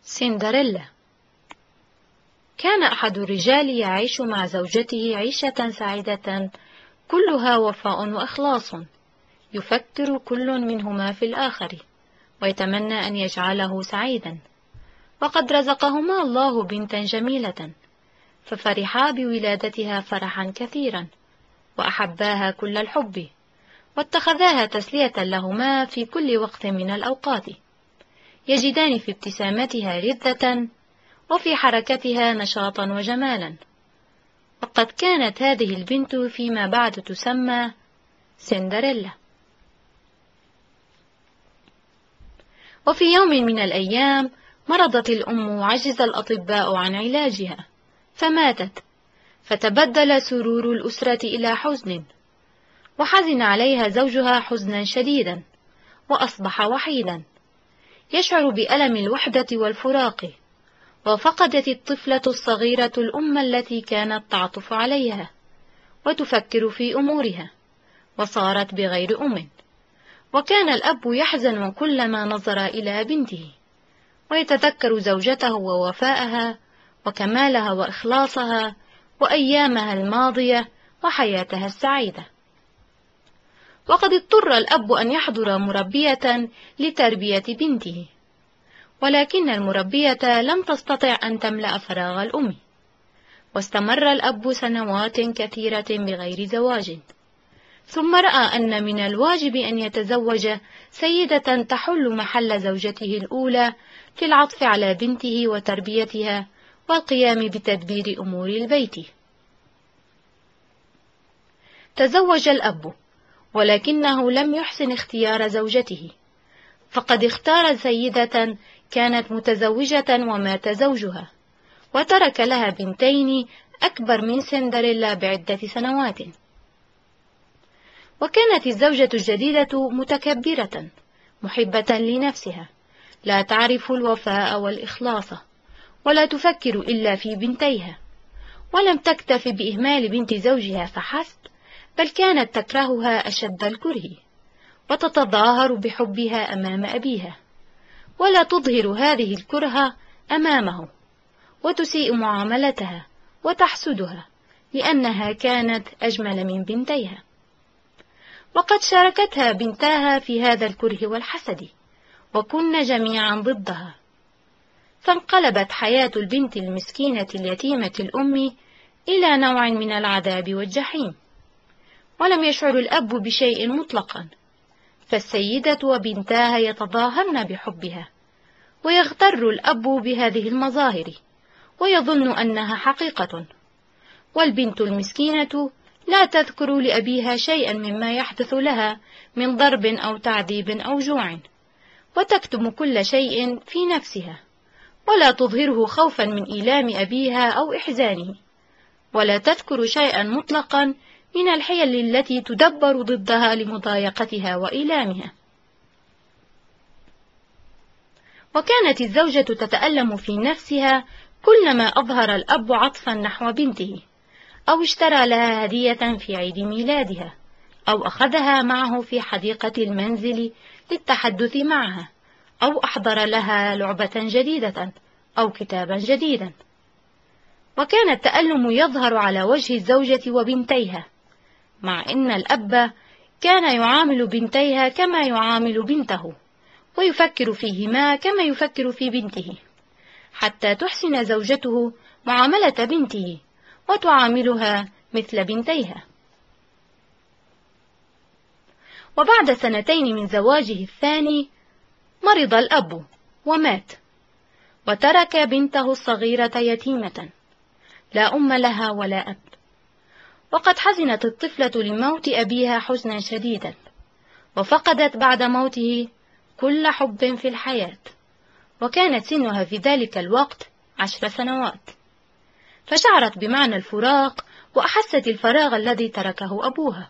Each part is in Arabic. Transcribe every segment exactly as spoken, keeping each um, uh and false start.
سندريلا. كان أحد الرجال يعيش مع زوجته عيشة سعيدة كلها وفاء وإخلاص، يفكر كل منهما في الآخر ويتمنى أن يجعله سعيدا، وقد رزقهما الله بنتا جميلة، ففرحا بولادتها فرحا كثيرا، وأحباها كل الحب، واتخذاها تسلية لهما في كل وقت من الأوقات، يجدان في ابتسامتها لذة وفي حركتها نشاطا وجمالا. وقد كانت هذه البنت فيما بعد تسمى سندريلا. وفي يوم من الأيام مرضت الأم وعجز الأطباء عن علاجها فماتت، فتبدل سرور الأسرة إلى حزن، وحزن عليها زوجها حزنا شديدا، وأصبح وحيدا يشعر بألم الوحدة والفراق. وفقدت الطفلة الصغيرة الأم التي كانت تعطف عليها وتفكر في أمورها، وصارت بغير أم. وكان الأب يحزن كلما نظر إلى بنته، ويتذكر زوجته ووفاءها وكمالها وإخلاصها وأيامها الماضية وحياتها السعيدة. وقد اضطر الأب أن يحضر مربية لتربية بنته، ولكن المربية لم تستطع أن تملأ فراغ الأم، واستمر الأب سنوات كثيرة بغير زواج، ثم رأى أن من الواجب أن يتزوج سيدة تحل محل زوجته الأولى في العطف على بنته وتربيتها والقيام بتدبير أمور البيت. تزوج الأب، ولكنه لم يحسن اختيار زوجته، فقد اختار سيدة كانت متزوجة ومات زوجها، وترك لها بنتين أكبر من سندريلا بعدة سنوات. وكانت الزوجة الجديدة متكبرة محبة لنفسها، لا تعرف الوفاء والإخلاص، ولا تفكر إلا في بنتيها، ولم تكتف بإهمال بنت زوجها فحسب، بل كانت تكرهها أشد الكره، وتتظاهر بحبها أمام أبيها، ولا تظهر هذه الكره أمامه، وتسيء معاملتها وتحسدها لأنها كانت أجمل من بنتيها. وقد شاركتها بنتاها في هذا الكره والحسد، وكن جميعا ضدها، فانقلبت حياة البنت المسكينة اليتيمة الأم إلى نوع من العذاب والجحيم. ولم يشعر الأب بشيء مطلقا، فالسيدة وبنتاها يتظاهرن بحبها، ويغتر الأب بهذه المظاهر ويظن أنها حقيقة، والبنت المسكينة لا تذكر لأبيها شيئا مما يحدث لها من ضرب أو تعذيب أو جوع، وتكتم كل شيء في نفسها، ولا تظهره خوفا من إيلام أبيها أو إحزانه، ولا تذكر شيئا مطلقا من الحيل التي تدبر ضدها لمضايقتها وإيلامها. وكانت الزوجة تتألم في نفسها كلما أظهر الأب عطفا نحو بنته، أو اشترى لها هدية في عيد ميلادها، أو أخذها معه في حديقة المنزل للتحدث معها، أو أحضر لها لعبة جديدة أو كتابا جديدا. وكان التألم يظهر على وجه الزوجة وبنتيها، مع أن الأب كان يعامل بنتيها كما يعامل بنته، ويفكر فيهما كما يفكر في بنته، حتى تحسن زوجته معاملة بنته وتعاملها مثل بنتيها. وبعد سنتين من زواجه الثاني مرض الأب ومات، وترك بنته الصغيرة يتيمة لا أم لها ولا أب. وقد حزنت الطفلة لموت أبيها حزنا شديدا، وفقدت بعد موته كل حب في الحياة، وكانت سنها في ذلك الوقت عشر سنوات، فشعرت بمعنى الفراق وأحست الفراغ الذي تركه أبوها.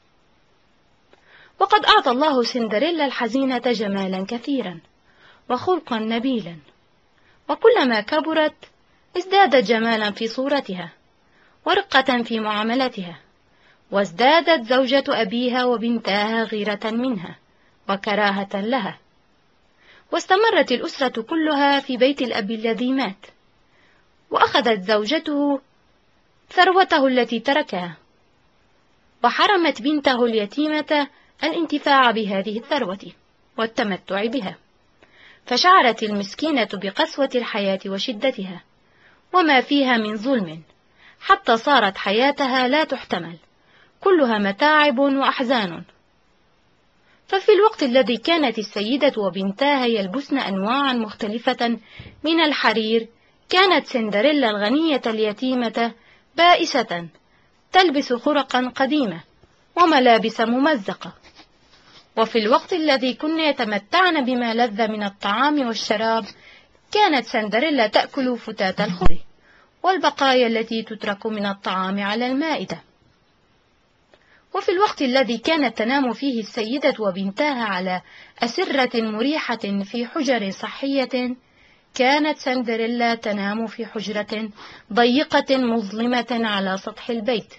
وقد أعطى الله سندريلا الحزينة جمالا كثيرا وخلقا نبيلا، وكلما كبرت ازدادت جمالا في صورتها ورقة في معاملتها، وازدادت زوجة أبيها وبنتاها غيرة منها وكراهة لها. واستمرت الأسرة كلها في بيت الأب الذي مات، وأخذت زوجته ثروته التي تركها، وحرمت بنته اليتيمة الانتفاع بهذه الثروة والتمتع بها، فشعرت المسكينة بقسوة الحياة وشدتها وما فيها من ظلم، حتى صارت حياتها لا تحتمل، كلها متاعب وأحزان. ففي الوقت الذي كانت السيدة وبنتاها يلبسن أنواعا مختلفة من الحرير، كانت سندريلا الغنية اليتيمة بائسة تلبس خرقا قديمة وملابس ممزقة. وفي الوقت الذي كن يتمتعن بما لذ من الطعام والشراب، كانت سندريلا تأكل فتات الخبز والبقايا التي تترك من الطعام على المائدة. وفي الوقت الذي كانت تنام فيه السيدة وبنتاها على أسرة مريحة في حجر صحية، كانت سندريلا تنام في حجرة ضيقة مظلمة على سطح البيت.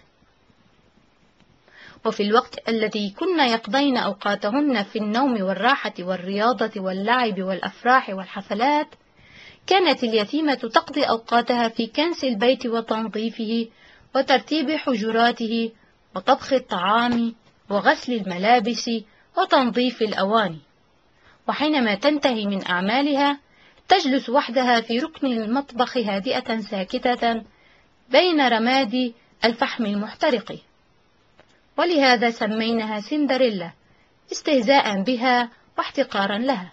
وفي الوقت الذي كن يقضين أوقاتهن في النوم والراحة والرياضة واللعب والأفراح والحفلات، كانت اليتيمة تقضي أوقاتها في كنس البيت وتنظيفه وترتيب حجراته وطبخ الطعام وغسل الملابس وتنظيف الأواني. وحينما تنتهي من أعمالها تجلس وحدها في ركن المطبخ هادئة ساكتة بين رماد الفحم المحترق، ولهذا سميناها سندريلا استهزاء بها واحتقارا لها.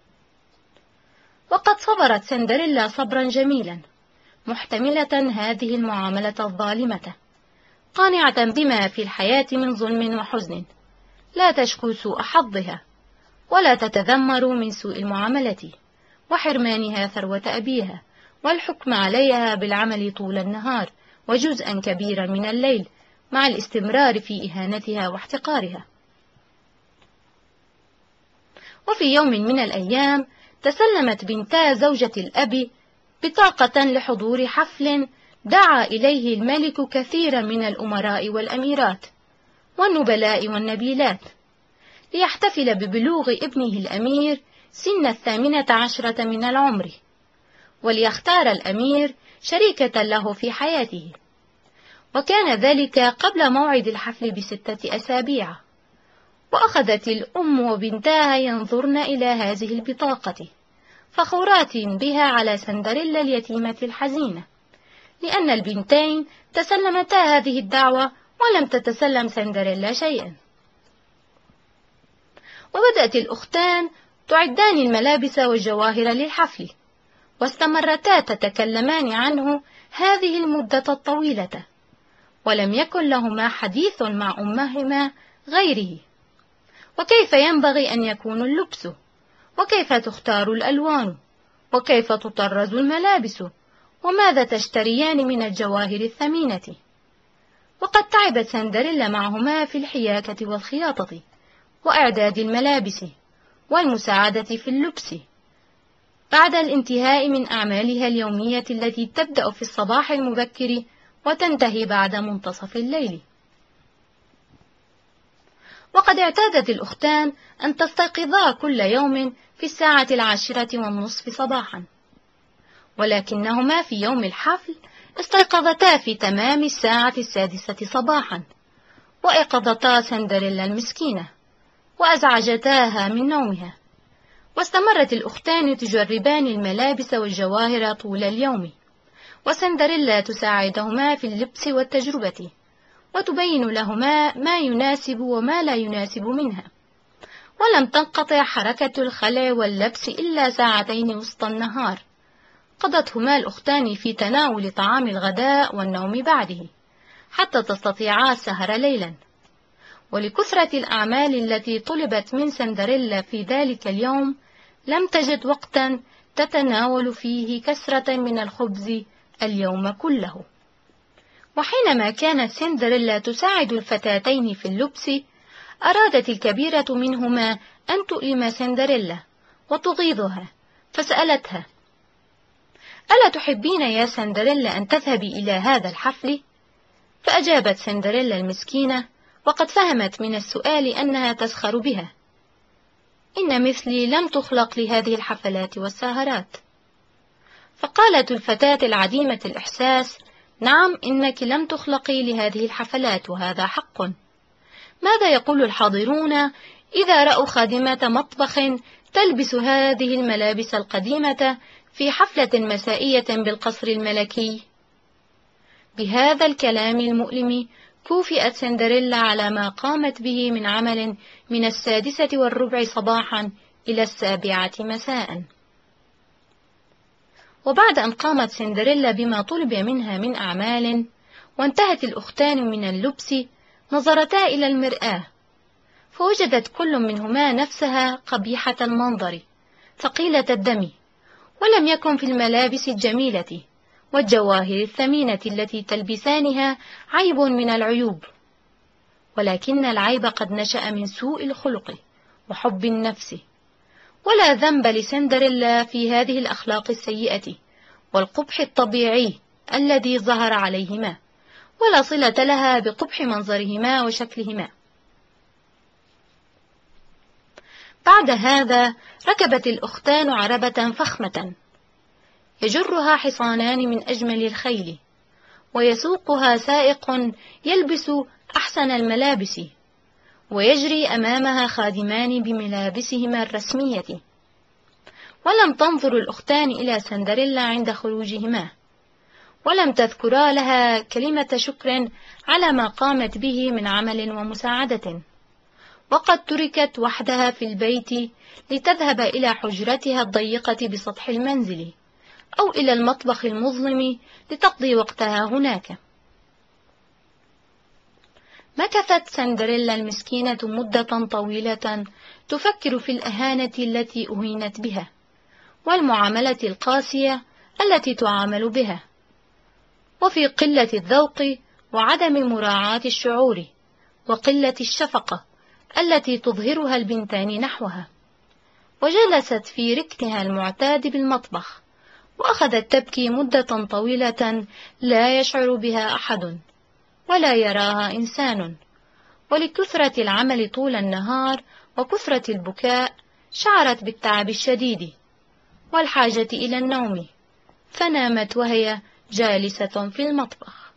وقد صبرت سندريلا صبرا جميلا، محتملة هذه المعاملة الظالمة، قانعة بما في الحياة من ظلم وحزن، لا تشكو سوء حظها ولا تتذمر من سوء المعاملة وحرمانها ثروة أبيها والحكم عليها بالعمل طول النهار وجزءا كبيرا من الليل، مع الاستمرار في إهانتها واحتقارها. وفي يوم من الأيام تسلمت بنتا زوجة الأب بطاقة لحضور حفل دعا إليه الملك كثيرا من الأمراء والأميرات والنبلاء والنبيلات، ليحتفل ببلوغ ابنه الأمير سن الثامنة عشرة من العمر، وليختار الأمير شريكة له في حياته. وكان ذلك قبل موعد الحفل بستة أسابيع. وأخذت الأم وبنتاها ينظرن إلى هذه البطاقة فخورات بها على سندريلا اليتيمة الحزينة، لأن البنتين تسلمتا هذه الدعوة ولم تتسلم سندريلا شيئا. وبدأت الأختان تعدان الملابس والجواهر للحفل، واستمرتا تتكلمان عنه هذه المدة الطويلة، ولم يكن لهما حديث مع أمهما غيره، وكيف ينبغي أن يكون اللبس، وكيف تختار الألوان، وكيف تطرز الملابس، وماذا تشتريان من الجواهر الثمينة. وقد تعبت سندريلا معهما في الحياكة والخياطة وإعداد الملابس والمساعدة في اللبس بعد الانتهاء من أعمالها اليومية التي تبدأ في الصباح المبكر وتنتهي بعد منتصف الليل. وقد اعتادت الأختان أن تستيقظا كل يوم في الساعة العاشرة والنصف صباحا، ولكنهما في يوم الحفل استيقظتا في تمام الساعة السادسة صباحا، وأيقظتا سندريلا المسكينة وأزعجتاها من نومها. واستمرت الأختان تجربان الملابس والجواهر طول اليوم، وسندريلا تساعدهما في اللبس والتجربة، وتبين لهما ما يناسب وما لا يناسب منها. ولم تنقطع حركة الخلع واللبس إلا ساعتين وسط النهار قضتهما الأختان في تناول طعام الغداء والنوم بعده، حتى تستطيعا السهر ليلا. ولكثرة الأعمال التي طلبت من سندريلا في ذلك اليوم لم تجد وقتا تتناول فيه كسرة من الخبز اليوم كله. وحينما كانت سندريلا تساعد الفتاتين في اللبس، أرادت الكبيرة منهما أن تؤلم سندريلا وتغيظها، فسألتها: ألا تحبين يا سندريلا أن تذهبي إلى هذا الحفل؟ فأجابت سندريلا المسكينة وقد فهمت من السؤال أنها تسخر بها: إن مثلي لم تخلق لهذه الحفلات والسهرات. فقالت الفتاة العديمة الإحساس: نعم، إنك لم تخلقي لهذه الحفلات، وهذا حق. ماذا يقول الحاضرون إذا رأوا خادمة مطبخ تلبس هذه الملابس القديمة في حفلة مسائية بالقصر الملكي؟ بهذا الكلام المؤلم كوفئت سندريلا على ما قامت به من عمل من السادسة والربع صباحا إلى السابعة مساء. وبعد أن قامت سندريلا بما طلب منها من أعمال وانتهت الأختان من اللبس، نظرتا إلى المرآة، فوجدت كل منهما نفسها قبيحة المنظر ثقيلة الدم، ولم يكن في الملابس الجميلة والجواهر الثمينة التي تلبسانها عيب من العيوب، ولكن العيب قد نشأ من سوء الخلق وحب النفس. ولا ذنب لسندريلا في هذه الأخلاق السيئة والقبح الطبيعي الذي ظهر عليهما، ولا صلة لها بقبح منظرهما وشكلهما. بعد هذا ركبت الأختان عربة فخمة يجرها حصانان من أجمل الخيل، ويسوقها سائق يلبس أحسن الملابس، ويجري أمامها خادمان بملابسهما الرسمية. ولم تنظر الأختان إلى سندريلا عند خروجهما، ولم تذكرا لها كلمة شكر على ما قامت به من عمل ومساعدة، وقد تركت وحدها في البيت لتذهب إلى حجرتها الضيقة بسطح المنزل، أو إلى المطبخ المظلم لتقضي وقتها هناك. مكثت سندريلا المسكينة مدة طويلة تفكر في الإهانة التي أهينت بها، والمعاملة القاسية التي تعامل بها، وفي قلة الذوق وعدم مراعاة الشعور وقلة الشفقة التي تظهرها البنتان نحوها. وجلست في ركنها المعتاد بالمطبخ، وأخذت تبكي مدة طويلة لا يشعر بها أحد ولا يراها إنسان. ولكثرة العمل طول النهار وكثرة البكاء شعرت بالتعب الشديد والحاجة إلى النوم، فنامت وهي جالسة في المطبخ.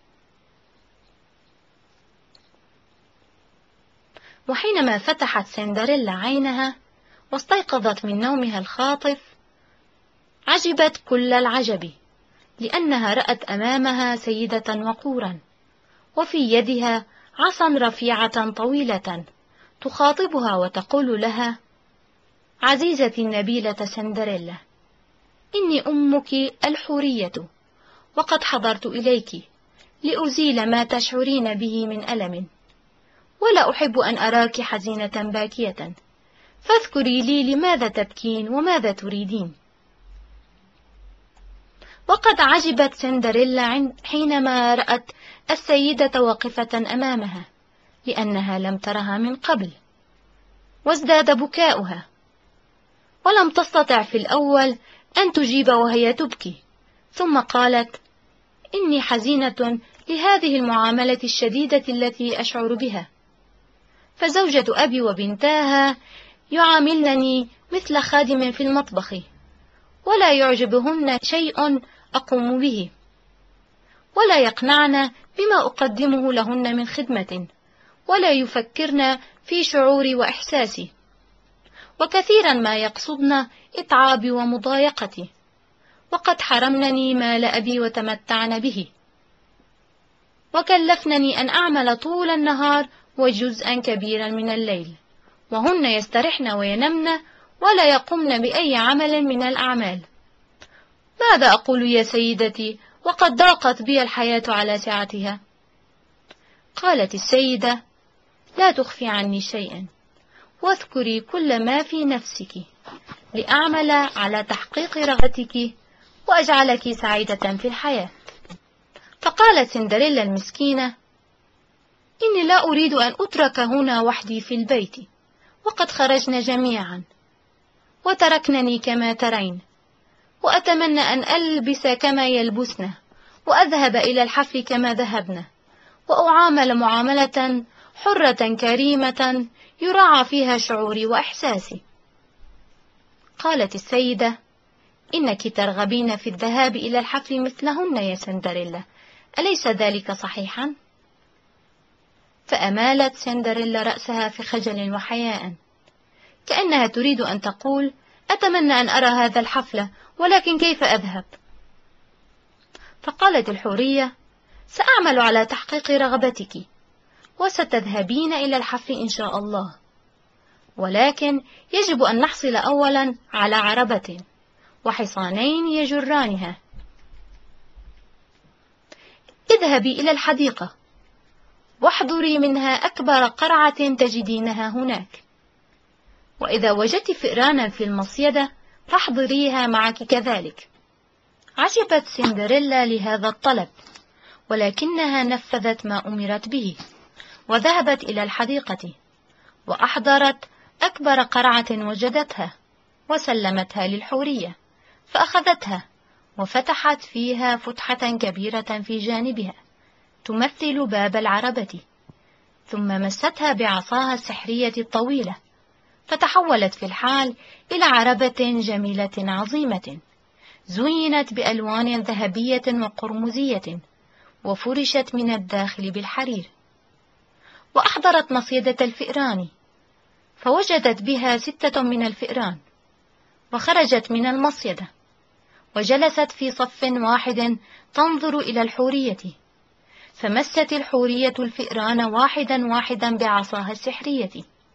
وحينما فتحت سندريلا عينها واستيقظت من نومها الخاطف، عجبت كل العجب، لأنها رأت أمامها سيدة وقورا، وفي يدها عصا رفيعة طويلة تخاطبها وتقول لها: عزيزتي النبيلة سندريلا، إني أمك الحورية، وقد حضرت إليك لأزيل ما تشعرين به من ألم، ولا أحب أن أراك حزينة باكية، فاذكري لي لماذا تبكين وماذا تريدين. وقد عجبت سندريلا حينما رأت السيدة واقفة أمامها، لأنها لم ترها من قبل، وازداد بكاؤها، ولم تستطع في الأول أن تجيب وهي تبكي، ثم قالت: إني حزينة لهذه المعاملة الشديدة التي أشعر بها، فزوجة أبي وبنتاها يعاملنني مثل خادم في المطبخ، ولا يعجبهن شيء أقوم به، ولا يقنعن بما أقدمه لهن من خدمة، ولا يفكرن في شعوري وإحساسي، وكثيرا ما يقصدن إتعابي ومضايقتي، وقد حرمنني مال أبي وتمتعن به، وكلفنني أن أعمل طول النهار وجزءا كبيرا من الليل، وهن يسترحن وينمن ولا يقمن بأي عمل من الأعمال. ماذا أقول يا سيدتي وقد ضاقت بي الحياة على سعتها؟ قالت السيدة: لا تخفي عني شيئا، واذكري كل ما في نفسك لأعمل على تحقيق رغبتك وأجعلك سعيدة في الحياة. فقالت سندريلا المسكينة: إني لا أريد أن أترك هنا وحدي في البيت، وقد خرجنا جميعا وتركنني كما ترين، وأتمنى أن ألبس كما يلبسن، وأذهب إلى الحفل كما ذهبنا، وأعامل معاملة حرة كريمة يراعى فيها شعوري وإحساسي. قالت السيدة: إنك ترغبين في الذهاب إلى الحفل مثلهن يا سندريلا، أليس ذلك صحيحا؟ فأمالت سندريلا رأسها في خجل وحياء، كأنها تريد أن تقول: أتمنى أن أرى هذا الحفل، ولكن كيف أذهب؟ فقالت الحورية: سأعمل على تحقيق رغبتك، وستذهبين إلى الحفل إن شاء الله، ولكن يجب أن نحصل أولا على عربة وحصانين يجرانها. اذهبي إلى الحديقة واحضري منها أكبر قرعة تجدينها هناك، وإذا وجدت فئرانا في المصيدة فاحضريها معك كذلك. عجبت سندريلا لهذا الطلب، ولكنها نفذت ما أمرت به، وذهبت إلى الحديقة وأحضرت أكبر قرعة وجدتها، وسلمتها للحورية، فأخذتها وفتحت فيها فتحة كبيرة في جانبها تمثل باب العربة، ثم مستها بعصاها السحرية الطويلة، فتحولت في الحال إلى عربة جميلة عظيمة، زينت بألوان ذهبية وقرمزية، وفرشت من الداخل بالحرير. وأحضرت مصيدة الفئران، فوجدت بها ستة من الفئران، وخرجت من المصيدة وجلست في صف واحد تنظر إلى الحورية، فمست الحورية الفئران واحدا واحدا بعصاها السحرية،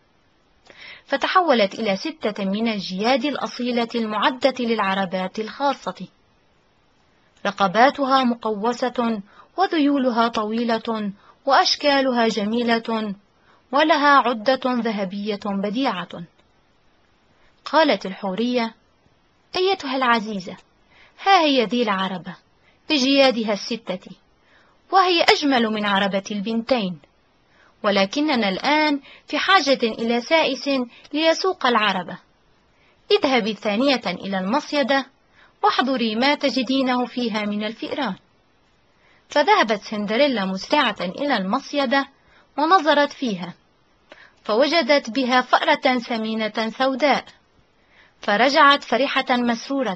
فتحولت إلى ستة من الجياد الأصيلة المعدة للعربات الخاصة، رقباتها مقوسة وذيولها طويلة وأشكالها جميلة، ولها عدة ذهبية بديعة. قالت الحورية: أيتها العزيزة، ها هي ذي العربة بجيادها الستة، وهي أجمل من عربة البنتين، ولكننا الآن في حاجة إلى سائس ليسوق العربة. اذهبي ثانية إلى المصيدة واحضري ما تجدينه فيها من الفئران. فذهبت سندريلا مسرعة إلى المصيدة ونظرت فيها، فوجدت بها فأرة سمينة سوداء، فرجعت فرحة مسرورة،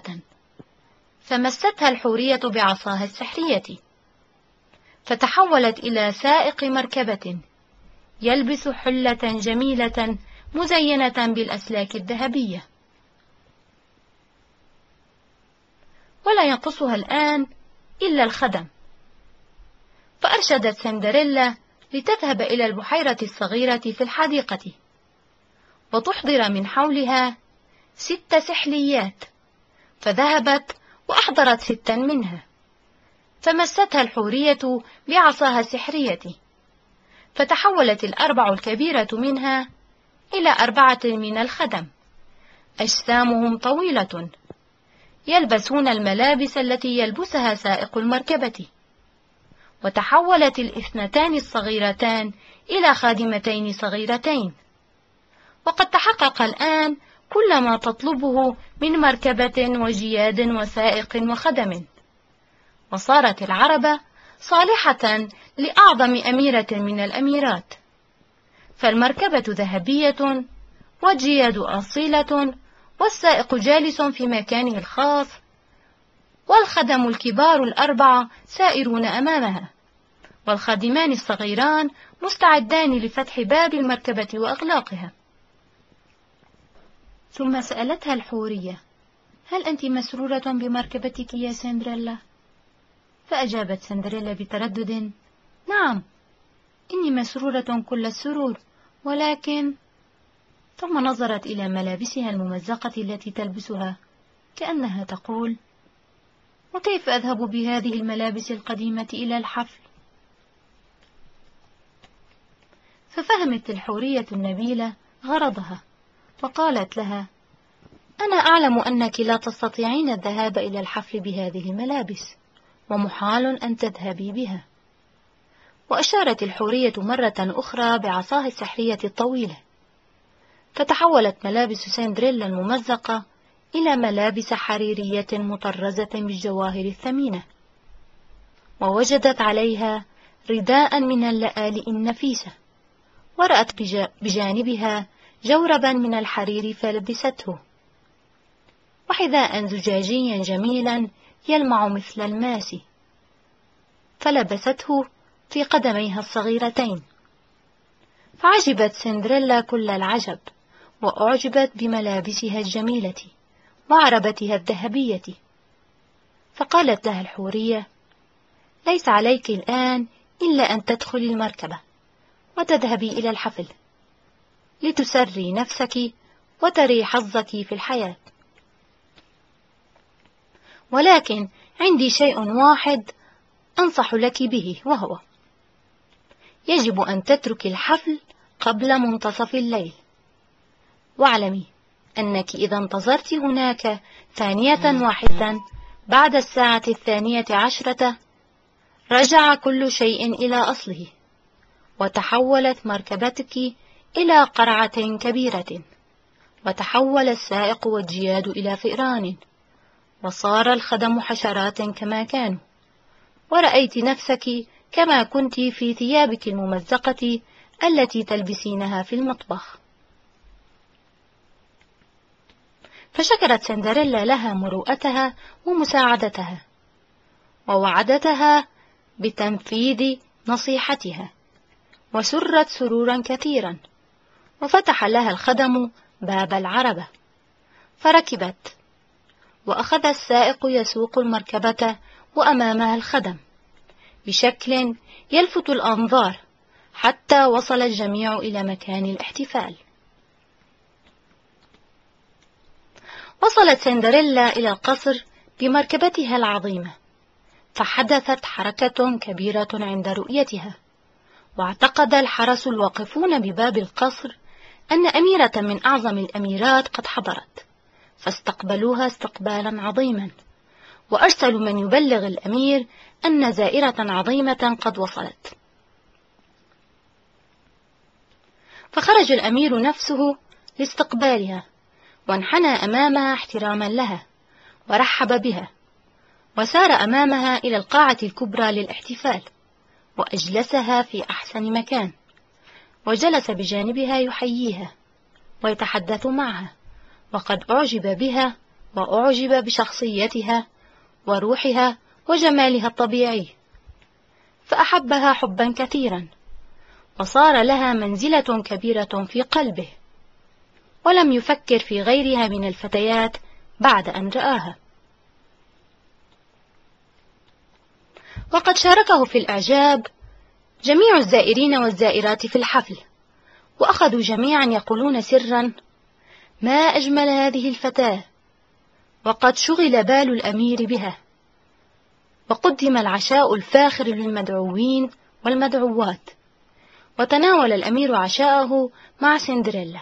فمستها الحورية بعصاها السحرية، فتحولت إلى سائق مركبة يلبس حلة جميلة مزينة بالأسلاك الذهبية، ولا ينقصها الآن إلا الخدم. فأرشدت سندريلا لتذهب إلى البحيرة الصغيرة في الحديقة، وتحضر من حولها ست سحليات، فذهبت وأحضرت ستا منها، فمستها الحورية بعصاها السحرية، فتحولت الأربع الكبيرة منها إلى أربعة من الخدم، أجسامهم طويلة، يلبسون الملابس التي يلبسها سائق المركبة. وتحولت الاثنتان الصغيرتان إلى خادمتين صغيرتين، وقد تحقق الآن كل ما تطلبه من مركبة وجياد وسائق وخدم، وصارت العربة صالحة لأعظم أميرة من الأميرات، فالمركبة ذهبية، والجياد أصيلة، والسائق جالس في مكانه الخاص، والخدم الكبار الأربعة سائرون أمامها، والخادمان الصغيران مستعدان لفتح باب المركبة وإغلاقها. ثم سألتها الحورية: هل أنت مسرورة بمركبتك يا سندريلا؟ فأجابت سندريلا بتردد: نعم، إني مسرورة كل السرور، ولكن... ثم نظرت إلى ملابسها الممزقة التي تلبسها، كأنها تقول: وكيف أذهب بهذه الملابس القديمة إلى الحفل؟ ففهمت الحورية النبيلة غرضها، وقالت لها: أنا أعلم أنك لا تستطيعين الذهاب إلى الحفل بهذه الملابس، ومحال أن تذهبي بها. وأشارت الحورية مرة أخرى بعصاها السحرية الطويلة، فتحولت ملابس سندريلا الممزقة إلى ملابس حريرية مطرزة بالجواهر الثمينة، ووجدت عليها رداء من اللآلئ النفيسة، ورأت بجانبها جوربا من الحرير فلبسته. وحذاء زجاجيا جميلا يلمع مثل الماس، فلبسته في قدميها الصغيرتين. فعجبت سندريلا كل العجب، وأعجبت بملابسها الجميلة وعربتها الذهبية. فقالت لها الحورية: ليس عليك الآن إلا أن تدخلي المركبة وتذهبي إلى الحفل لتسري نفسك وتري حظك في الحياة، ولكن عندي شيء واحد أنصح لك به، وهو يجب أن تتركي الحفل قبل منتصف الليل. واعلمي أنك إذا انتظرت هناك ثانية واحدة بعد الساعة الثانية عشرة رجع كل شيء إلى أصله، وتحولت مركبتك إلى قرعة كبيرة، وتحول السائق والجياد إلى فئران، وصار الخدم حشرات كما كانوا، ورأيت نفسك كما كنت في ثيابك الممزقة التي تلبسينها في المطبخ. فشكرت سندريلا لها مروءتها ومساعدتها، ووعدتها بتنفيذ نصيحتها، وسرت سرورا كثيرا، وفتح لها الخدم باب العربة، فركبت، وأخذ السائق يسوق المركبة وأمامها الخدم بشكل يلفت الأنظار، حتى وصل الجميع إلى مكان الاحتفال. وصلت سندريلا إلى القصر بمركبتها العظيمة، فحدثت حركة كبيرة عند رؤيتها، واعتقد الحرس الواقفون بباب القصر أن أميرة من أعظم الأميرات قد حضرت، فاستقبلوها استقبالا عظيما، وأرسلوا من يبلغ الأمير أن زائرة عظيمة قد وصلت. فخرج الأمير نفسه لاستقبالها، وانحنى أمامها احتراما لها، ورحب بها، وسار أمامها إلى القاعة الكبرى للاحتفال، وأجلسها في أحسن مكان، وجلس بجانبها يحييها ويتحدث معها، وقد أعجب بها وأعجب بشخصيتها وروحها وجمالها الطبيعي، فأحبها حبا كثيرا، وصار لها منزلة كبيرة في قلبه، ولم يفكر في غيرها من الفتيات بعد أن رآها. وقد شاركه في الإعجاب جميع الزائرين والزائرات في الحفل، وأخذوا جميعا يقولون سرا: ما أجمل هذه الفتاة، وقد شغل بال الأمير بها. وقدم العشاء الفاخر للمدعوين والمدعوات، وتناول الأمير عشاءه مع سندريلا،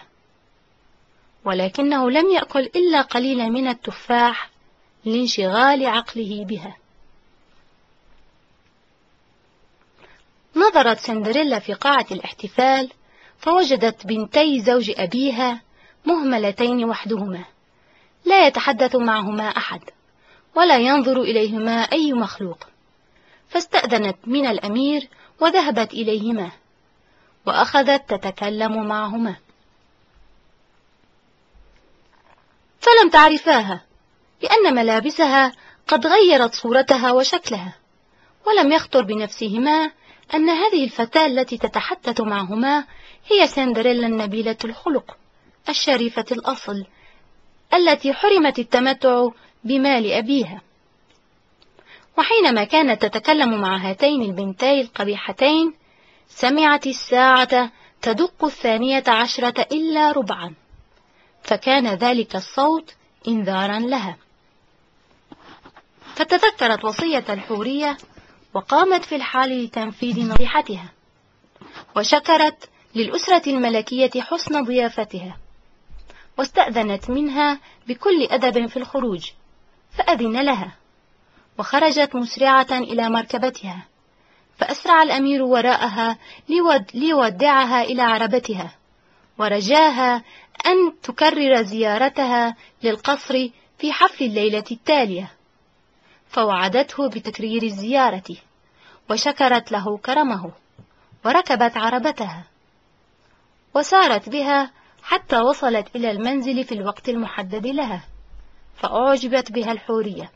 ولكنه لم يأكل إلا قليلا من التفاح لانشغال عقله بها. نظرت سندريلا في قاعة الاحتفال، فوجدت بنتي زوج أبيها مهملتين وحدهما، لا يتحدث معهما أحد، ولا ينظر إليهما أي مخلوق، فاستأذنت من الأمير وذهبت إليهما، وأخذت تتكلم معهما، فلم تعرفاها، لأن ملابسها قد غيرت صورتها وشكلها، ولم يخطر بنفسهما أن هذه الفتاة التي تتحدث معهما هي سندريلا النبيلة الخلق الشريفة الأصل، التي حرمت التمتع بمال أبيها. وحينما كانت تتكلم مع هاتين البنتين القبيحتين، سمعت الساعة تدق الثانية عشرة إلا ربعا، فكان ذلك الصوت إنذارا لها، فتذكرت وصية الحورية، وقامت في الحال لتنفيذ نصيحتها، وشكرت للأسرة الملكية حسن ضيافتها، واستأذنت منها بكل أدب في الخروج، فأذن لها، وخرجت مسرعة إلى مركبتها، فأسرع الأمير وراءها ليود ليودعها إلى عربتها، ورجاها أن تكرر زيارتها للقصر في حفل الليلة التالية، فوعدته بتكرير الزيارة، وشكرت له كرمه، وركبت عربتها، وسارت بها حتى وصلت إلى المنزل في الوقت المحدد لها، فأعجبت بها الحورية.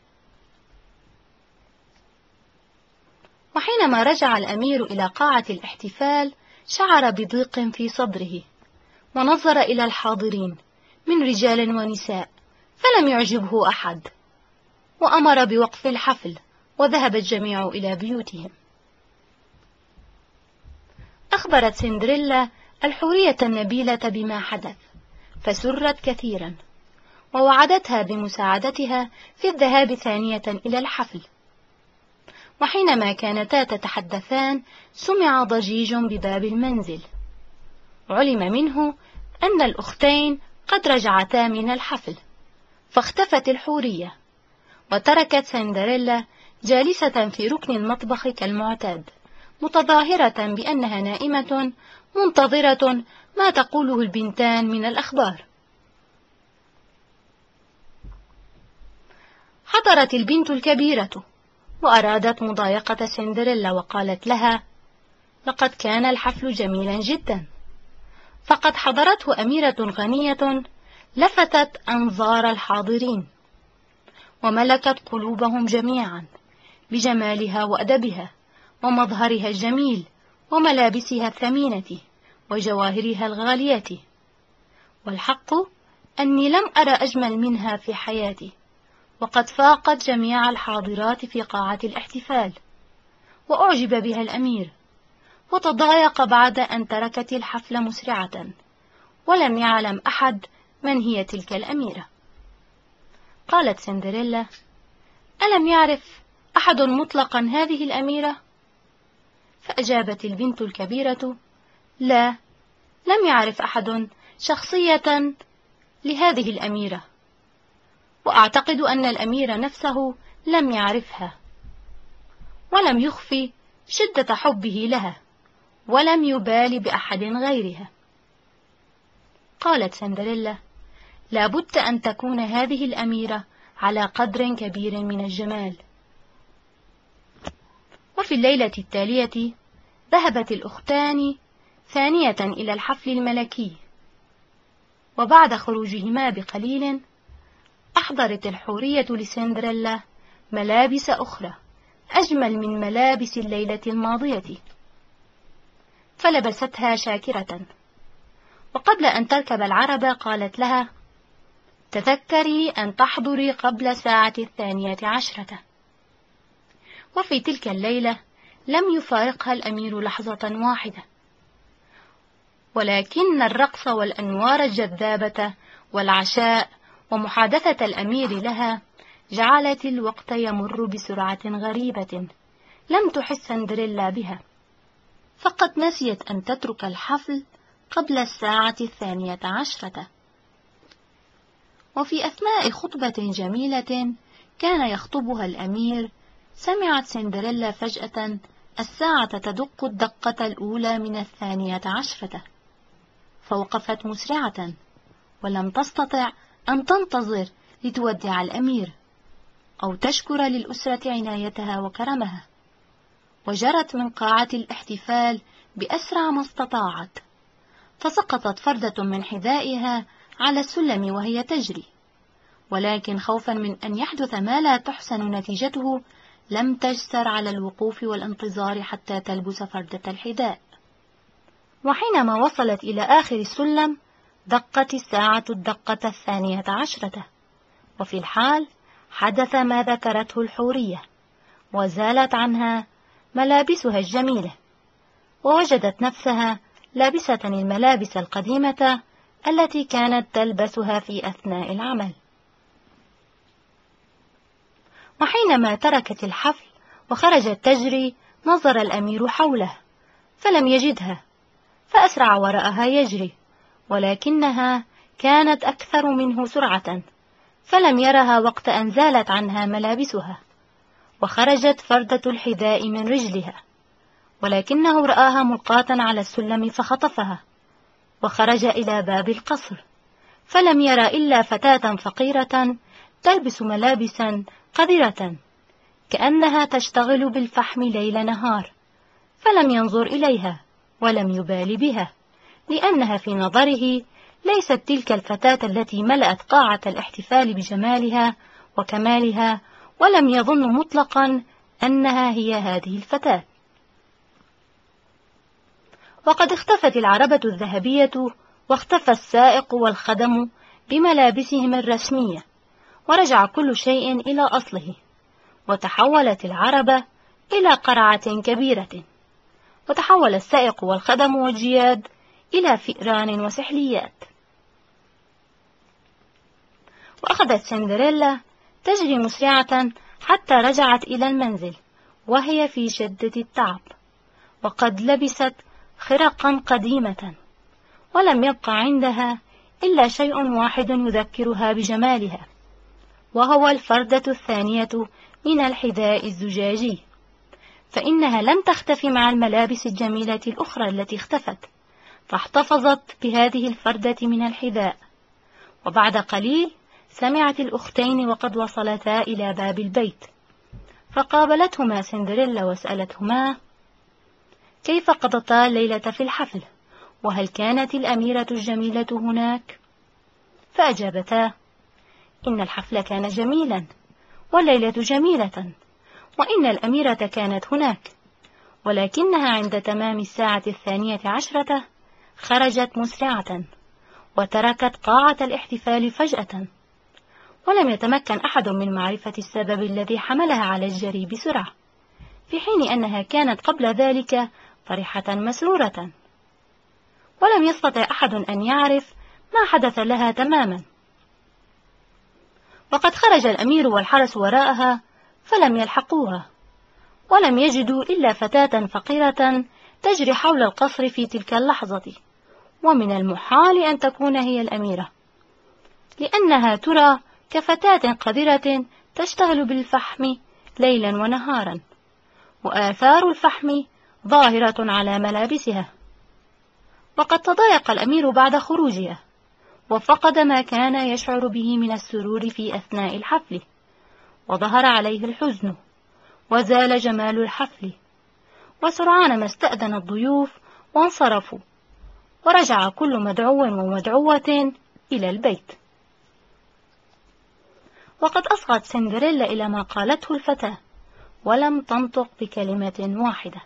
وحينما رجع الأمير إلى قاعة الاحتفال شعر بضيق في صدره، ونظر إلى الحاضرين من رجال ونساء فلم يعجبه أحد، وأمر بوقف الحفل وذهب الجميع إلى بيوتهم. أخبرت سندريلا الحورية النبيلة بما حدث، فسرت كثيرا، ووعدتها بمساعدتها في الذهاب ثانية إلى الحفل. وحينما كانتا تتحدثان سمع ضجيج بباب المنزل، علم منه أن الأختين قد رجعتا من الحفل، فاختفت الحورية وتركت سندريلا جالسة في ركن المطبخ كالمعتاد، متظاهرة بأنها نائمة منتظرة ما تقوله البنتان من الأخبار. حضرت البنت الكبيرة وأرادت مضايقة سندريلا، وقالت لها: لقد كان الحفل جميلا جدا، فقد حضرته أميرة غنية لفتت أنظار الحاضرين وملكت قلوبهم جميعا بجمالها وأدبها ومظهرها الجميل وملابسها الثمينة وجواهرها الغالية، والحق أني لم أرى أجمل منها في حياتي، وقد فاقت جميع الحاضرات في قاعة الاحتفال. وأعجب بها الأمير وتضايق بعد أن تركت الحفل مسرعة، ولم يعلم أحد من هي تلك الأميرة. قالت سندريلا: ألم يعرف أحد مطلقا هذه الأميرة؟ فأجابت البنت الكبيرة: لا، لم يعرف أحد شخصية لهذه الأميرة، وأعتقد أن الأمير نفسه لم يعرفها، ولم يخفي شدة حبه لها، ولم يبال بأحد غيرها. قالت سندريلا: لا بد أن تكون هذه الأميرة على قدر كبير من الجمال. وفي الليلة التالية ذهبت الأختان ثانية إلى الحفل الملكي، وبعد خروجهما بقليل أحضرت الحورية لسندريلا ملابس أخرى أجمل من ملابس الليلة الماضية، فلبستها شاكرة، وقبل أن تركب العربة قالت لها: تذكري أن تحضري قبل ساعة الثانية عشرة. وفي تلك الليلة لم يفارقها الأمير لحظة واحدة، ولكن الرقص والأنوار الجذابة والعشاء ومحادثة الأمير لها جعلت الوقت يمر بسرعة غريبة لم تحس سندريلا بها، فقد نسيت أن تترك الحفل قبل الساعة الثانية عشرة. وفي أثناء خطبة جميلة كان يخطبها الأمير سمعت سندريلا فجأة الساعة تدق الدقة الأولى من الثانية عشرة، فوقفت مسرعة ولم تستطع أن تنتظر لتودع الأمير أو تشكر للأسرة عنايتها وكرمها، وجرت من قاعة الاحتفال بأسرع ما استطاعت، فسقطت فردة من حذائها على السلم وهي تجري، ولكن خوفا من أن يحدث ما لا تحسن نتيجته لم تجسر على الوقوف والانتظار حتى تلبس فردة الحذاء. وحينما وصلت إلى آخر السلم دقت الساعة الدقة الثانية عشرة، وفي الحال حدث ما ذكرته الحورية، وزالت عنها ملابسها الجميلة، ووجدت نفسها لابسة الملابس القديمة التي كانت تلبسها في أثناء العمل. وحينما تركت الحفل وخرجت تجري نظر الأمير حوله فلم يجدها، فأسرع وراءها يجري، ولكنها كانت أكثر منه سرعة، فلم يرها وقت أن زالت عنها ملابسها، وخرجت فردة الحذاء من رجلها، ولكنه رآها ملقاة على السلم فخطفها، وخرج إلى باب القصر، فلم يرى إلا فتاة فقيرة تلبس ملابسا قذرة كأنها تشتغل بالفحم ليل نهار، فلم ينظر إليها ولم يبال بها، لأنها في نظره ليست تلك الفتاة التي ملأت قاعة الاحتفال بجمالها وكمالها، ولم يظن مطلقا أنها هي هذه الفتاة. وقد اختفت العربة الذهبية، واختفى السائق والخدم بملابسهم الرسمية، ورجع كل شيء إلى أصله، وتحولت العربة إلى قرعة كبيرة، وتحول السائق والخدم والجياد إلى فئران وسحليات. وأخذت سندريلا تجري مسرعة حتى رجعت إلى المنزل وهي في شدة التعب، وقد لبست خرقا قديمة، ولم يبقى عندها إلا شيء واحد يذكرها بجمالها، وهو الفردة الثانية من الحذاء الزجاجي، فإنها لم تختفي مع الملابس الجميلة الأخرى التي اختفت، فاحتفظت بهذه الفردة من الحذاء. وبعد قليل سمعت الأختين وقد وصلتا إلى باب البيت، فقابلتهما سندريلا وسألتهما كيف قضتا الليلة في الحفل، وهل كانت الأميرة الجميلة هناك؟ فأجابتا إن الحفل كان جميلا، والليلة جميلة، وإن الأميرة كانت هناك، ولكنها عند تمام الساعة الثانية عشرة خرجت مسرعة، وتركت قاعة الاحتفال فجأة، ولم يتمكن أحد من معرفة السبب الذي حملها على الجري بسرعة، في حين أنها كانت قبل ذلك فرحة مسرورة، ولم يستطع أحد أن يعرف ما حدث لها تماما. وقد خرج الأمير والحرس وراءها فلم يلحقوها، ولم يجدوا إلا فتاة فقيرة تجري حول القصر في تلك اللحظة، ومن المحال أن تكون هي الأميرة، لأنها ترى كفتاة قذرة تشتغل بالفحم ليلا ونهارا، وآثار الفحم ظاهرة على ملابسها. وقد تضايق الأمير بعد خروجها، وفقد ما كان يشعر به من السرور في أثناء الحفل، وظهر عليه الحزن، وزال جمال الحفل، وسرعان ما استأذن الضيوف وانصرفوا، ورجع كل مدعو ومدعوة إلى البيت. وقد أصغت سندريلا إلى ما قالته الفتاة، ولم تنطق بكلمة واحدة.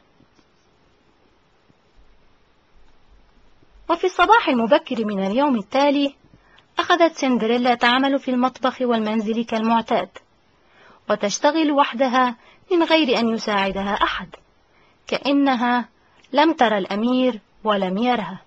وفي الصباح المبكر من اليوم التالي أخذت سندريلا تعمل في المطبخ والمنزل كالمعتاد، وتشتغل وحدها من غير أن يساعدها أحد، كأنها لم ترى الأمير ولم يرها.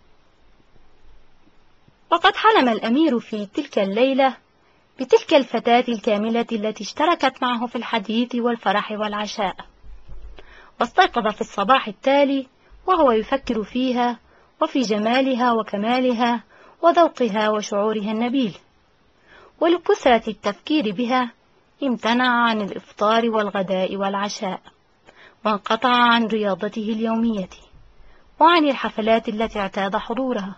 وقد حلم الأمير في تلك الليلة بتلك الفتاة الكاملة التي اشتركت معه في الحديث والفرح والعشاء، واستيقظ في الصباح التالي وهو يفكر فيها وفي جمالها وكمالها وذوقها وشعورها النبيل، ولكثرة التفكير بها امتنع عن الإفطار والغداء والعشاء، وانقطع عن رياضته اليومية وعن الحفلات التي اعتاد حضورها.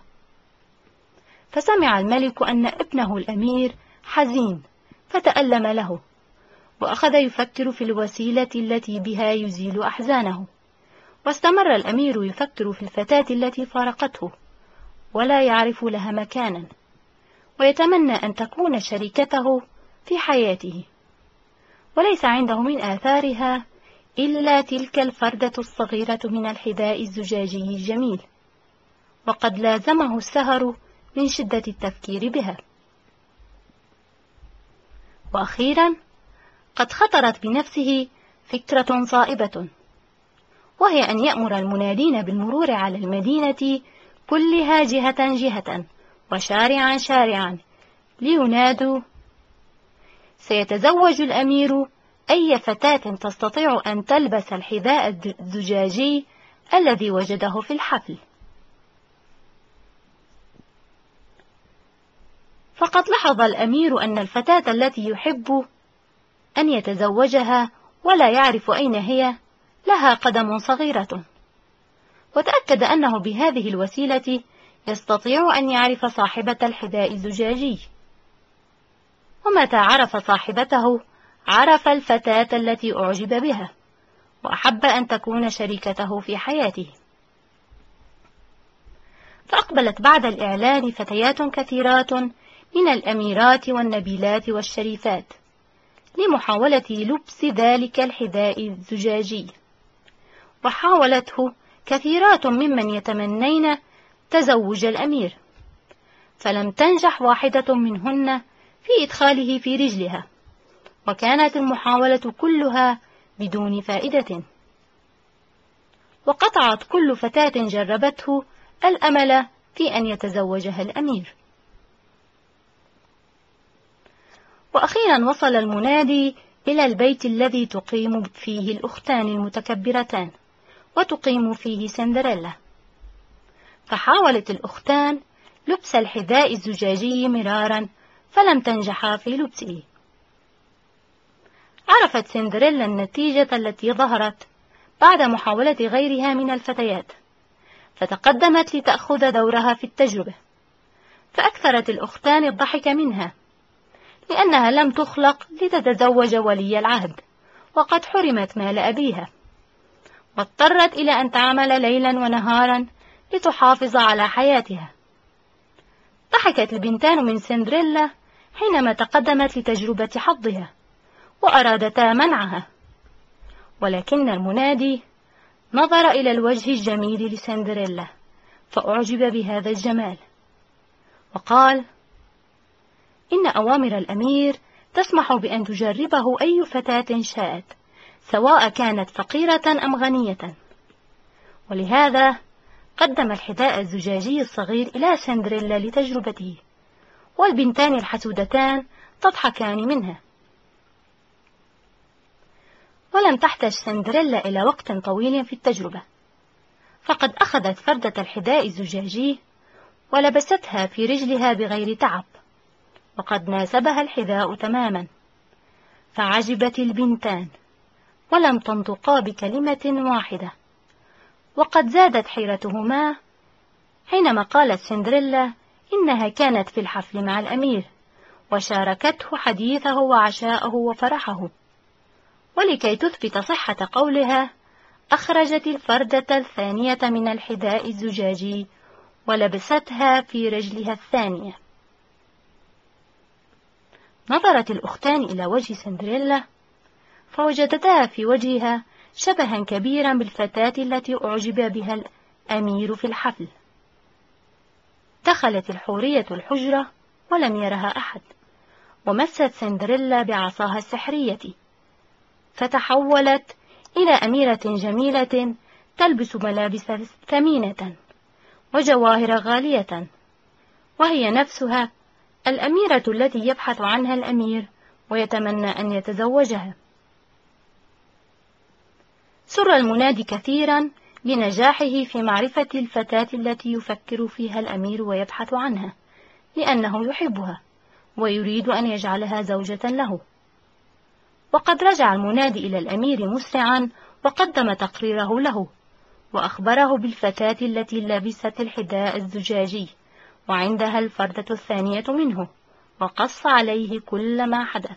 فسمع الملك أن ابنه الأمير حزين، فتألم له، وأخذ يفكر في الوسيلة التي بها يزيل أحزانه. واستمر الأمير يفكر في الفتاة التي فارقته ولا يعرف لها مكانا، ويتمنى أن تكون شريكته في حياته، وليس عنده من آثارها إلا تلك الفردة الصغيرة من الحذاء الزجاجي الجميل. وقد لازمه السهر من شدة التفكير بها. وأخيرا قد خطرت بنفسه فكرة صائبة، وهي أن يأمر المنادين بالمرور على المدينة كلها جهة جهة وشارعا شارعا لينادوا: سيتزوج الأمير أي فتاة تستطيع أن تلبس الحذاء الزجاجي الذي وجده في الحفل. فقد لاحظ الأمير أن الفتاة التي يحب أن يتزوجها ولا يعرف أين هي لها قدم صغيرة، وتأكد أنه بهذه الوسيلة يستطيع أن يعرف صاحبة الحذاء الزجاجي. ومتى عرف صاحبته عرف الفتاة التي أعجب بها، وأحب أن تكون شريكته في حياته. فأقبلت بعد الإعلان فتيات كثيرات من الأميرات والنبيلات والشريفات لمحاولة لبس ذلك الحذاء الزجاجي، وحاولته كثيرات ممن يتمنين تزوج الأمير، فلم تنجح واحدة منهن في إدخاله في رجلها، وكانت المحاولة كلها بدون فائدة، وقطعت كل فتاة جربته الأمل في أن يتزوجها الأمير. وأخيرا وصل المنادي إلى البيت الذي تقيم فيه الأختان المتكبرتان وتقيم فيه سندريلا، فحاولت الأختان لبس الحذاء الزجاجي مرارا فلم تنجحا في لبسه. عرفت سندريلا النتيجة التي ظهرت بعد محاولة غيرها من الفتيات، فتقدمت لتأخذ دورها في التجربة، فأكثرت الأختان الضحك منها لأنها لم تخلق لتتزوج ولي العهد، وقد حرمت مال أبيها، واضطرت إلى أن تعمل ليلا ونهارا لتحافظ على حياتها. ضحكت البنتان من سندريلا حينما تقدمت لتجربة حظها وأرادتا منعها، ولكن المنادي نظر إلى الوجه الجميل لسندريلا فأعجب بهذا الجمال، وقال: إن أوامر الأمير تسمح بأن تجربه أي فتاة شاءت، سواء كانت فقيرة أم غنية، ولهذا قدم الحذاء الزجاجي الصغير إلى سندريلا لتجربته، والبنتان الحسودتان تضحكان منها. ولم تحتج سندريلا إلى وقت طويل في التجربة، فقد أخذت فردة الحذاء الزجاجي ولبستها في رجلها بغير تعب، وقد ناسبها الحذاء تماما، فعجبت البنتان ولم تنطقا بكلمة واحدة، وقد زادت حيرتهما حينما قالت سندريلا إنها كانت في الحفل مع الأمير وشاركته حديثه وعشاءه وفرحه، ولكي تثبت صحة قولها أخرجت الفردة الثانية من الحذاء الزجاجي ولبستها في رجلها الثانية. نظرت الأختان إلى وجه سندريلا فوجدتا في وجهها شبها كبيرا بالفتاة التي أعجب بها الأمير في الحفل. دخلت الحورية الحجرة ولم يرها أحد، ومست سندريلا بعصاها السحرية، فتحولت إلى أميرة جميلة تلبس ملابس ثمينة وجواهر غالية، وهي نفسها الأميرة التي يبحث عنها الأمير ويتمنى أن يتزوجها. سر المنادي كثيرا بنجاحه في معرفة الفتاة التي يفكر فيها الأمير ويبحث عنها، لأنه يحبها ويريد أن يجعلها زوجة له. وقد رجع المنادي إلى الأمير مسرعا وقدم تقريره له، وأخبره بالفتاة التي لبست الحذاء الزجاجي وعندها الفردة الثانية منه، وقص عليه كل ما حدث.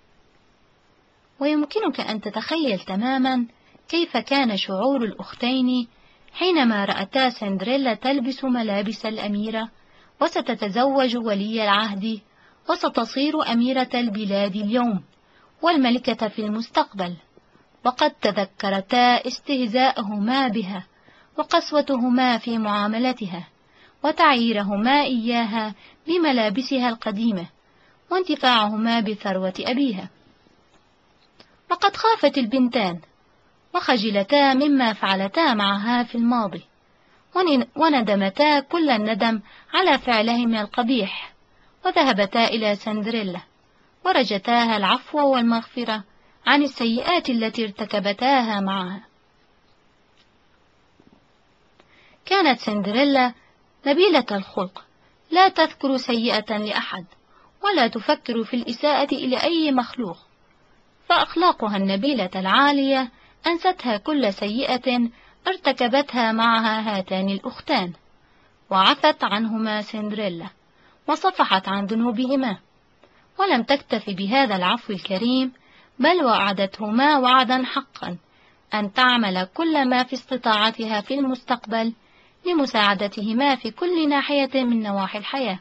ويمكنك أن تتخيل تماما كيف كان شعور الأختين حينما رأتا سندريلا تلبس ملابس الأميرة وستتزوج ولي العهد وستصير أميرة البلاد اليوم والملكة في المستقبل، وقد تذكرتا استهزاءهما بها وقسوتهما في معاملتها وتعييرهما إياها بملابسها القديمة وانتفاعهما بثروة أبيها. وقد خافت البنتان وخجلتا مما فعلتا معها في الماضي، وندمتا كل الندم على فعلهما القبيح، وذهبتا إلى سندريلا ورجتاها العفو والمغفرة عن السيئات التي ارتكبتاها معها. كانت سندريلا نبيلة الخلق، لا تذكر سيئة لأحد ولا تفكر في الإساءة إلى أي مخلوق، فأخلاقها النبيلة العالية أنستها كل سيئة ارتكبتها معها هاتان الأختان، وعفت عنهما سندريلا وصفحت عن ذنوبهما، ولم تكتف بهذا العفو الكريم، بل وعدتهما وعدا حقا أن تعمل كل ما في استطاعتها في المستقبل لمساعدتهما في كل ناحية من نواحي الحياة.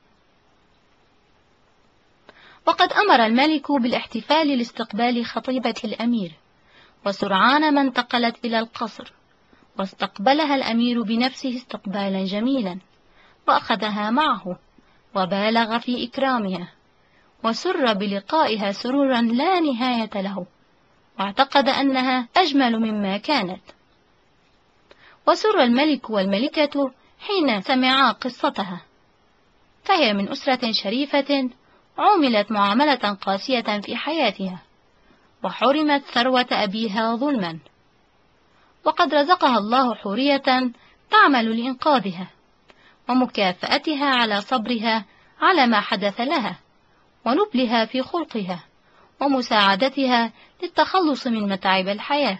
وقد أمر الملك بالاحتفال لاستقبال خطيبة الأمير، وسرعان ما انتقلت إلى القصر، واستقبلها الأمير بنفسه استقبالا جميلا، وأخذها معه، وبالغ في إكرامها، وسر بلقائها سرورا لا نهاية له، واعتقد أنها أجمل مما كانت. وسر الملك والملكة حين سمعا قصتها، فهي من أسرة شريفة عُملت معاملة قاسية في حياتها، وحرمت ثروة أبيها ظلما، وقد رزقها الله حورية تعمل لإنقاذها ومكافأتها على صبرها على ما حدث لها، ونبلها في خلقها، ومساعدتها للتخلص من متاعب الحياة.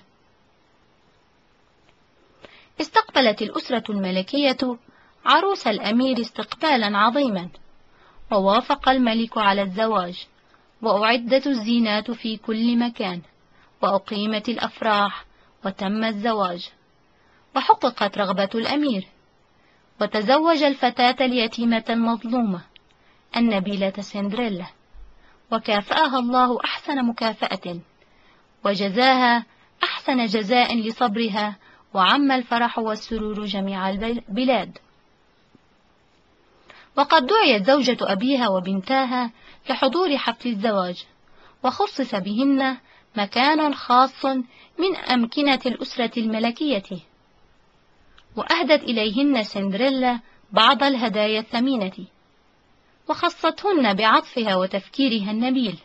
استقبلت الأسرة الملكية عروس الأمير استقبالا عظيما، ووافق الملك على الزواج، وأعدت الزينات في كل مكان، وأقيمت الأفراح، وتم الزواج، وحققت رغبة الأمير، وتزوج الفتاة اليتيمة المظلومة النبيلة سندريلا، وكافأها الله أحسن مكافأة، وجزاها أحسن جزاء لصبرها، وعم الفرح والسرور جميع البلاد. وقد دعيت زوجة أبيها وبنتاها لحضور حفل الزواج، وخصص بهن مكان خاص من أمكنة الأسرة الملكية، وأهدت إليهن سندريلا بعض الهدايا الثمينة، وخصتهن بعطفها وتفكيرها النبيل.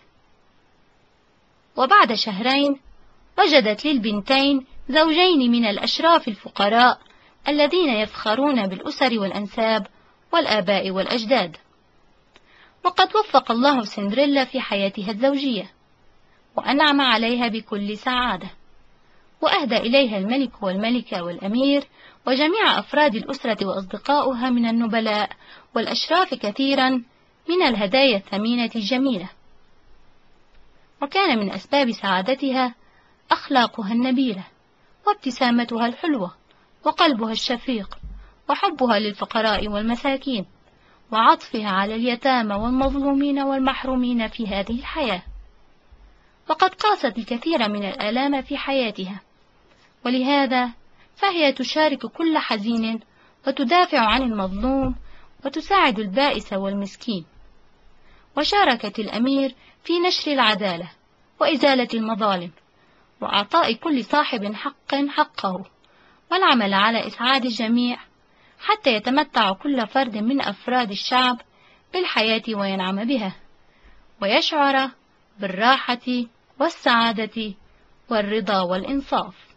وبعد شهرين وجدت للبنتين زوجين من الأشراف الفقراء الذين يفخرون بالأسر والأنساب والآباء والأجداد. وقد وفق الله سندريلا في حياتها الزوجية، وأنعم عليها بكل سعادة، وأهدى إليها الملك والملكة والأمير وجميع أفراد الأسرة وأصدقاؤها من النبلاء والأشراف كثيرا من الهدايا الثمينة الجميلة. وكان من أسباب سعادتها أخلاقها النبيلة، وابتسامتها الحلوة، وقلبها الشفيق، وحبها للفقراء والمساكين، وعطفها على اليتامى والمظلومين والمحرومين في هذه الحياة. وقد قاست الكثير من الآلام في حياتها، ولهذا فهي تشارك كل حزين، وتدافع عن المظلوم، وتساعد البائس والمسكين. وشاركت الأمير في نشر العدالة وإزالة المظالم، وأعطاء كل صاحب حق حقه، والعمل على إسعاد الجميع حتى يتمتع كل فرد من أفراد الشعب بالحياة وينعم بها، ويشعر بالراحة والسعادة والرضا والإنصاف.